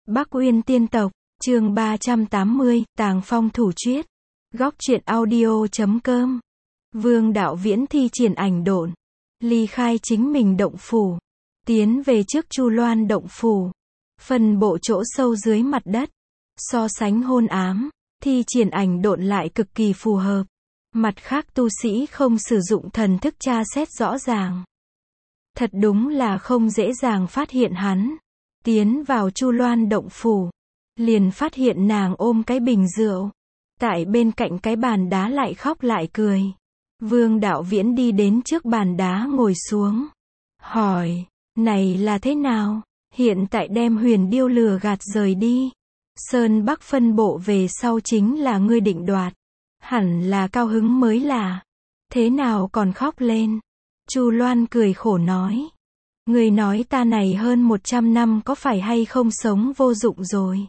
Bắc Uyên Tiên Tộc, chương 380, Tàng Phong Thủ Chuyết. Góc truyện audio.com. Vương Đạo Viễn thi triển ảnh độn, ly khai chính mình động phủ, tiến về trước Chu Loan động phủ, phân bộ chỗ sâu dưới mặt đất. So sánh hôn ám, thi triển ảnh độn lại cực kỳ phù hợp. Mặt khác tu sĩ không sử dụng thần thức tra xét rõ ràng, thật đúng là không dễ dàng phát hiện hắn. Tiến vào Chu Loan động phủ, liền phát hiện nàng ôm cái bình rượu, tại bên cạnh cái bàn đá lại khóc lại cười. Vương Đạo Viễn đi đến trước bàn đá ngồi xuống, hỏi, này là thế nào? Hiện tại đem Huyền Điêu lừa gạt rời đi, Sơn Bắc phân bộ về sau chính là ngươi định đoạt, hẳn là cao hứng mới là, thế nào còn khóc lên? Chu Loan cười khổ nói, người nói ta này hơn 100 năm có phải hay không sống vô dụng rồi.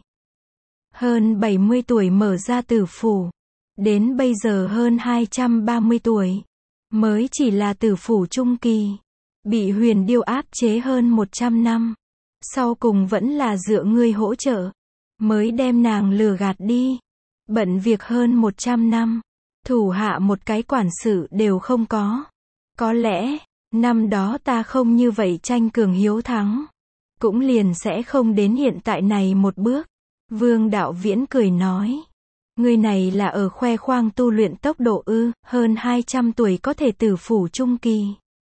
Hơn 70 tuổi mở ra tử phủ, đến bây giờ hơn 230 tuổi, mới chỉ là tử phủ trung kỳ, bị Huyền Điêu áp chế hơn 100 năm, sau cùng vẫn là dựa ngươi hỗ trợ, mới đem nàng lừa gạt đi. Bận việc hơn 100 năm, thủ hạ một cái quản sự đều không có. Có lẽ, năm đó ta không như vậy tranh cường hiếu thắng, cũng liền sẽ không đến hiện tại này một bước. Vương Đạo Viễn cười nói, người này là ở khoe khoang tu luyện tốc độ ư? Hơn 200 tuổi có thể tử phủ trung kỳ,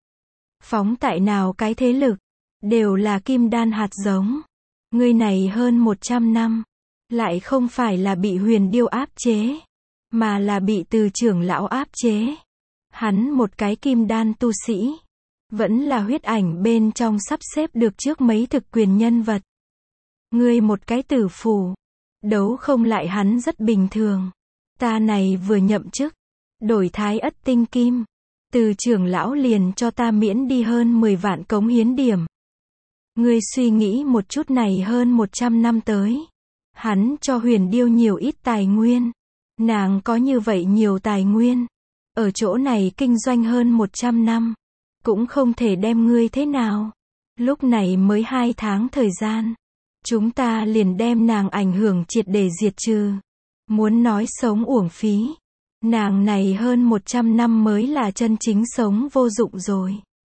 phóng tại nào cái thế lực, đều là kim đan hạt giống. Người này hơn 100 năm, lại không phải là bị Huyền Điêu áp chế, mà là bị từ trưởng lão áp chế. Hắn một cái kim đan tu sĩ, vẫn là huyết ảnh bên trong sắp xếp được trước mấy thực quyền nhân vật. Ngươi một cái tử phủ, đấu không lại hắn rất bình thường. Ta này vừa nhậm chức, đổi Thái Ất tinh kim, từ trưởng lão liền cho ta miễn đi hơn 10 vạn cống hiến điểm. Ngươi suy nghĩ một chút, này hơn 100 năm tới, hắn cho Huyền Điêu nhiều ít tài nguyên, nàng có như vậy nhiều tài nguyên, ở chỗ này kinh doanh hơn 100 năm, cũng không thể đem ngươi thế nào. Lúc này mới 2 tháng thời gian, chúng ta liền đem nàng ảnh hưởng triệt để diệt trừ. Muốn nói sống uổng phí, nàng này hơn 100 năm mới là chân chính sống vô dụng rồi.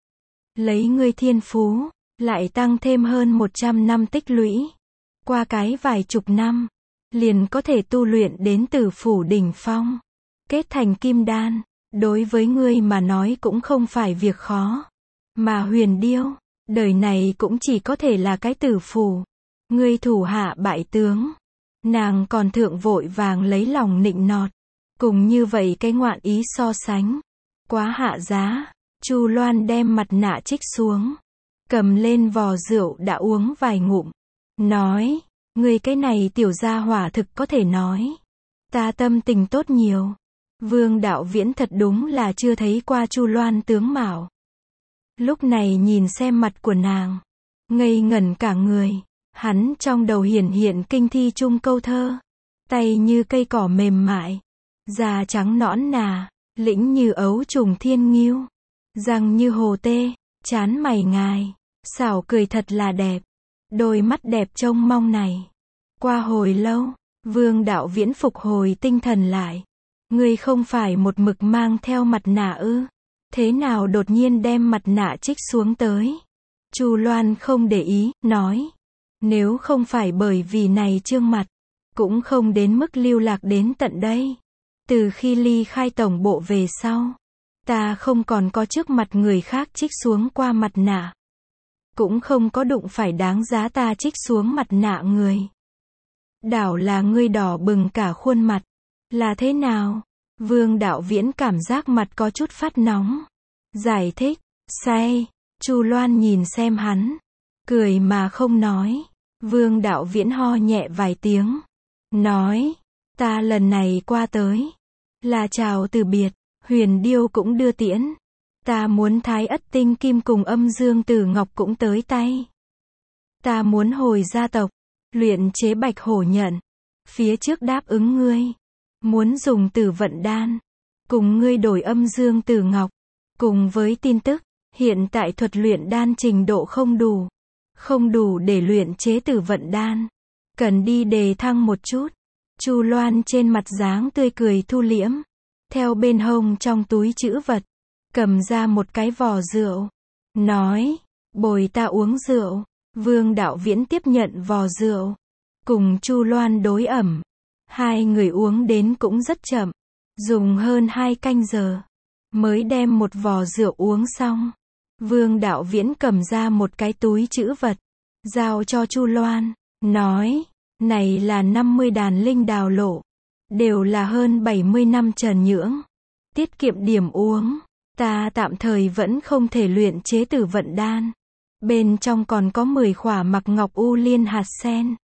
Lấy ngươi thiên phú, lại tăng thêm hơn 100 năm tích lũy, qua cái vài chục năm, liền có thể tu luyện đến tử phủ đỉnh phong, kết thành kim đan. Đối với ngươi mà nói cũng không phải việc khó. Mà Huyền Điêu, đời này cũng chỉ có thể là cái tử phủ. Ngươi thủ hạ bại tướng, nàng còn thượng vội vàng lấy lòng nịnh nọt, cùng như vậy cái ngoạn ý so sánh, quá hạ giá. Chu Loan đem mặt nạ trích xuống, cầm lên vò rượu đã uống vài ngụm, nói, ngươi cái này tiểu gia hỏa thực có thể nói, ta tâm tình tốt nhiều. Vương Đạo Viễn thật đúng là chưa thấy qua Chu Loan tướng mạo. Lúc này nhìn xem mặt của nàng, ngây ngẩn cả người, hắn trong đầu hiển hiện kinh thi chung câu thơ. Tay như cây cỏ mềm mại, da trắng nõn nà, lĩnh như ấu trùng thiên nghiêu, răng như hồ tê, trán mày ngài, xảo cười thật là đẹp. Đôi mắt đẹp trông mong này. Qua hồi lâu, Vương Đạo Viễn phục hồi tinh thần lại. Ngươi không phải một mực mang theo mặt nạ ư? Thế nào đột nhiên đem mặt nạ trích xuống tới? Chu Loan không để ý, nói, nếu không phải bởi vì này trương mặt, cũng không đến mức lưu lạc đến tận đây. Từ khi ly khai tổng bộ về sau, ta không còn có trước mặt người khác trích xuống qua mặt nạ, cũng không có đụng phải đáng giá ta trích xuống mặt nạ người. Đảo là ngươi đỏ bừng cả khuôn mặt. Là thế nào? Vương Đạo Viễn cảm giác mặt có chút phát nóng. Giải thích, say. Chu Loan nhìn xem hắn, cười mà không nói. Vương Đạo Viễn ho nhẹ vài tiếng, nói, ta lần này qua tới, là chào từ biệt, Huyền Điêu cũng đưa tiễn. Ta muốn Thái Ất tinh kim cùng Âm Dương Tử Ngọc cũng tới tay. Ta muốn hồi gia tộc, luyện chế Bạch Hổ nhận. Phía trước đáp ứng ngươi, muốn dùng Tử Vận đan, cùng ngươi đổi Âm Dương Tử Ngọc. Cùng với tin tức, hiện tại thuật luyện đan trình độ không đủ để luyện chế Tử Vận đan. Cần đi đề thăng một chút. Chu Loan trên mặt dáng tươi cười thu liễm. Theo bên hông trong túi trữ vật. Cầm ra một cái vò rượu. Nói, bồi ta uống rượu. Vương Đạo Viễn tiếp nhận vò rượu. Cùng Chu Loan đối ẩm. Hai người uống đến cũng rất chậm. Dùng hơn 2 canh giờ. Mới đem một vò rượu uống xong. Vương Đạo Viễn cầm ra một cái túi trữ vật. Giao cho Chu Loan. Nói, này là 50 đàn linh đào lộ. Đều là hơn 70 năm trần nhưỡng. Tiết kiệm điểm uống. Ta tạm thời vẫn không thể luyện chế tử vận đan. Bên trong còn có 10 khỏa mặc ngọc u liên hạt sen.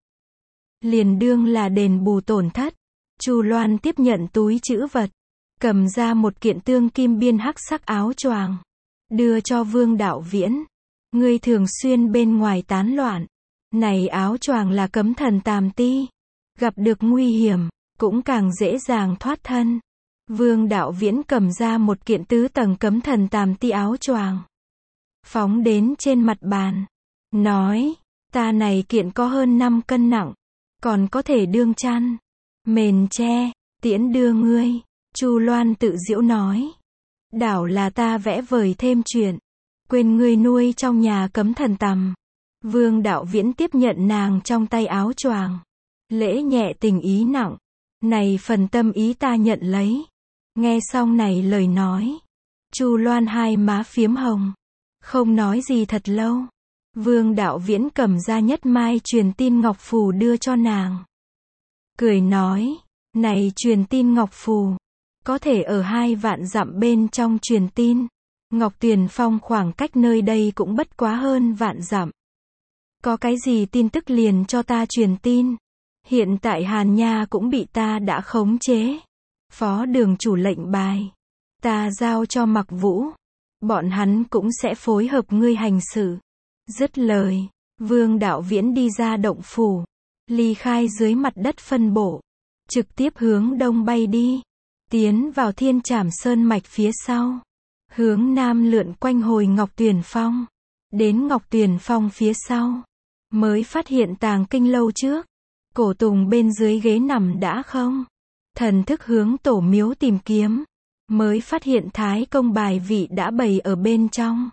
Liền đương là đền bù tổn thất. Chu Loan tiếp nhận túi trữ vật. Cầm ra một kiện tương kim biên hắc sắc áo choàng. Đưa cho Vương Đạo Viễn. Ngươi thường xuyên bên ngoài tán loạn. Này áo choàng là cấm thần tàm ti. Gặp được nguy hiểm, cũng càng dễ dàng thoát thân. Vương Đạo Viễn cầm ra một kiện tứ tầng cấm thần tàm ti áo choàng. Phóng đến trên mặt bàn. Nói, ta này kiện có hơn 5 cân nặng. Còn có thể đương chăn. Mền tre, tiễn đưa ngươi. Chu Loan tự giễu nói. Đảo là ta vẽ vời thêm chuyện. Quên ngươi nuôi trong nhà cấm thần tằm. Vương Đạo Viễn tiếp nhận nàng trong tay áo choàng. Lễ nhẹ tình ý nặng. Này phần tâm ý ta nhận lấy. Nghe xong này lời nói. Chu Loan hai má phiếm hồng. Không nói gì thật lâu. Vương Đạo Viễn cầm ra nhất mai truyền tin ngọc phù đưa cho nàng. Cười nói. Này truyền tin ngọc phù. Có thể ở 2 vạn dặm bên trong truyền tin. Ngọc Tuyền Phong khoảng cách nơi đây cũng bất quá hơn vạn dặm. Có cái gì tin tức liền cho ta truyền tin. Hiện tại Hàn Nha cũng bị ta đã khống chế. Phó đường chủ lệnh bài. Ta giao cho Mặc Vũ. Bọn hắn cũng sẽ phối hợp ngươi hành sự. Dứt lời, Vương Đạo Viễn đi ra động phủ. Ly khai dưới mặt đất phân bộ. Trực tiếp hướng đông bay đi. Tiến vào Thiên Trảm Sơn mạch phía sau. Hướng nam lượn quanh hồi Ngọc Tuyền Phong. Đến Ngọc Tuyền Phong phía sau. Mới phát hiện tàng kinh lâu trước. Cổ Tùng bên dưới ghế nằm đã không. Thần thức hướng tổ miếu tìm kiếm. Mới phát hiện Thái Công bài vị đã bày ở bên trong.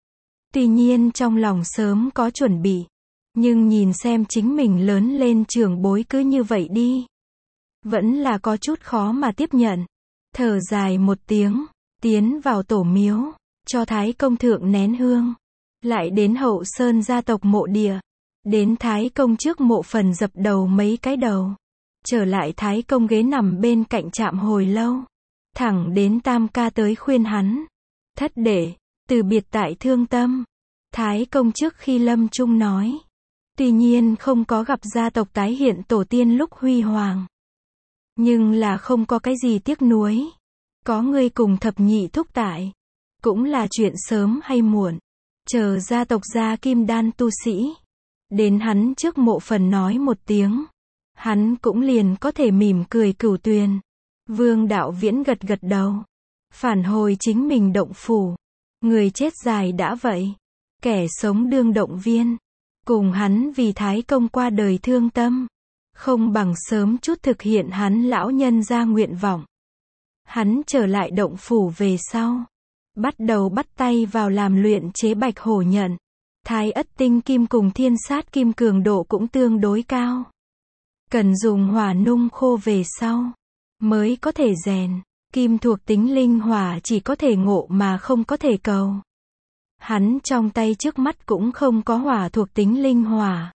Tuy nhiên trong lòng sớm có chuẩn bị. Nhưng nhìn xem chính mình lớn lên trưởng bối cứ như vậy đi. Vẫn là có chút khó mà tiếp nhận. Thở dài một tiếng. Tiến vào tổ miếu. Cho Thái Công thượng nén hương. Lại đến Hậu Sơn gia tộc mộ địa. Đến Thái Công trước mộ phần dập đầu mấy cái đầu. Trở lại Thái Công ghế nằm bên cạnh chạm hồi lâu. Thẳng đến Tam ca tới khuyên hắn. Thất đệ, từ biệt tại thương tâm. Thái Công trước khi lâm chung nói. Tuy nhiên không có gặp gia tộc tái hiện tổ tiên lúc huy hoàng. Nhưng là không có cái gì tiếc nuối. Có ngươi cùng thập nhị thúc tại. Cũng là chuyện sớm hay muộn. Chờ gia tộc gia kim đan tu sĩ. Đến hắn trước mộ phần nói một tiếng. Hắn cũng liền có thể mỉm cười cửu tuyền. Vương Đạo Viễn gật gật đầu. Phản hồi chính mình động phủ. Người chết dài đã vậy. Kẻ sống đương động viên. Cùng hắn vì Thái Công qua đời thương tâm. Không bằng sớm chút thực hiện hắn lão nhân ra nguyện vọng. Hắn trở lại động phủ về sau. Bắt đầu bắt tay vào làm luyện chế bạch hổ nhận. Thái ất tinh kim cùng thiên sát kim cường độ cũng tương đối cao. Cần dùng hỏa nung khô về sau. Mới có thể rèn. Kim thuộc tính linh hỏa chỉ có thể ngộ mà không có thể cầu. Hắn trong tay trước mắt cũng không có hỏa thuộc tính linh hỏa.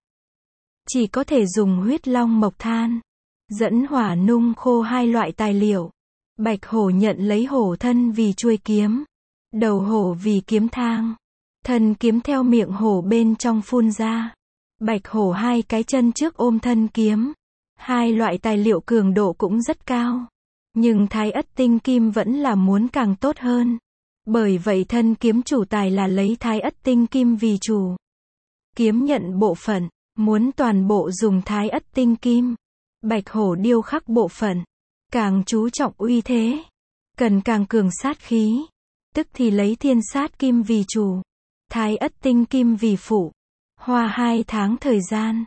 Chỉ có thể dùng huyết long mộc than. Dẫn hỏa nung khô 2 loại tài liệu. Bạch hổ nhận lấy hổ thân vì chuôi kiếm. Đầu hổ vì kiếm thang. Thân kiếm theo miệng hổ bên trong phun ra. Bạch hổ 2 cái chân trước ôm thân kiếm. 2 loại tài liệu cường độ cũng rất cao. Nhưng thái ất tinh kim vẫn là muốn càng tốt hơn. Bởi vậy thân kiếm chủ tài là lấy thái ất tinh kim vì chủ. Kiếm nhận bộ phận, muốn toàn bộ dùng thái ất tinh kim. Bạch hổ điêu khắc bộ phận, càng chú trọng uy thế. Cần càng cường sát khí. Tức thì lấy thiên sát kim vì chủ. Thái ất tinh kim vì phụ. Hoa 2 tháng thời gian.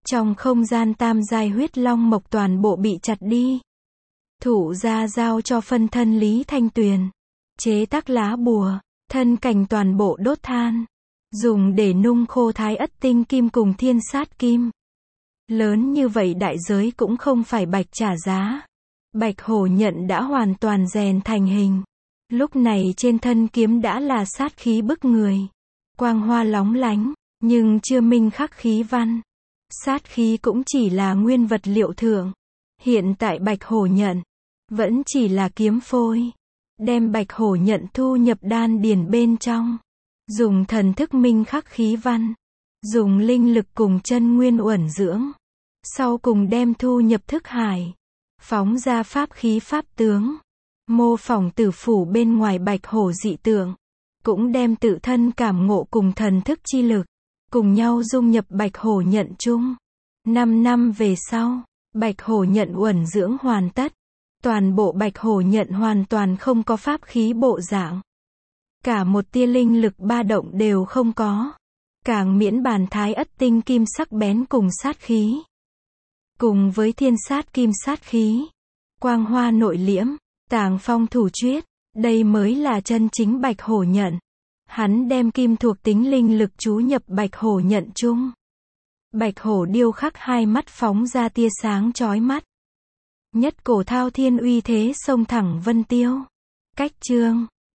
Trong không gian tam giai huyết long mộc toàn bộ bị chặt đi. Thủ gia giao cho phân thân Lý Thanh Tuyền. Chế tác lá bùa, thân cảnh toàn bộ đốt than. Dùng để nung khô thái ất tinh kim cùng thiên sát kim. Lớn như vậy đại giới cũng không phải bạch trả giá. Bạch hổ nhận đã hoàn toàn rèn thành hình. Lúc này trên thân kiếm đã là sát khí bức người. Quang hoa lóng lánh, nhưng chưa minh khắc khí văn. Sát khí cũng chỉ là nguyên vật liệu thượng. Hiện tại bạch hổ nhận, vẫn chỉ là kiếm phôi. Đem bạch hổ nhận thu nhập đan điền bên trong. Dùng thần thức minh khắc khí văn. Dùng linh lực cùng chân nguyên uẩn dưỡng. Sau cùng đem thu nhập thức hải. Phóng ra pháp khí pháp tướng. Mô phỏng tử phủ bên ngoài bạch hổ dị tượng. Cũng đem tự thân cảm ngộ cùng thần thức chi lực. Cùng nhau dung nhập bạch hổ nhận chung. 5 năm về sau, bạch hổ nhận uẩn dưỡng hoàn tất. Toàn bộ bạch hổ nhận hoàn toàn không có pháp khí bộ dạng. Cả một tia linh lực ba động đều không có. Càng miễn bàn thái ất tinh kim sắc bén cùng sát khí. Cùng với thiên sát kim sát khí. Quang hoa nội liễm, tàng phong thủ chuyết. Đây mới là chân chính bạch hổ nhận. Hắn đem kim thuộc tính linh lực chú nhập bạch hổ nhận chung. Bạch hổ điêu khắc hai mắt phóng ra tia sáng chói mắt. Nhất cổ thao thiên uy thế xông thẳng vân tiêu. Cách chương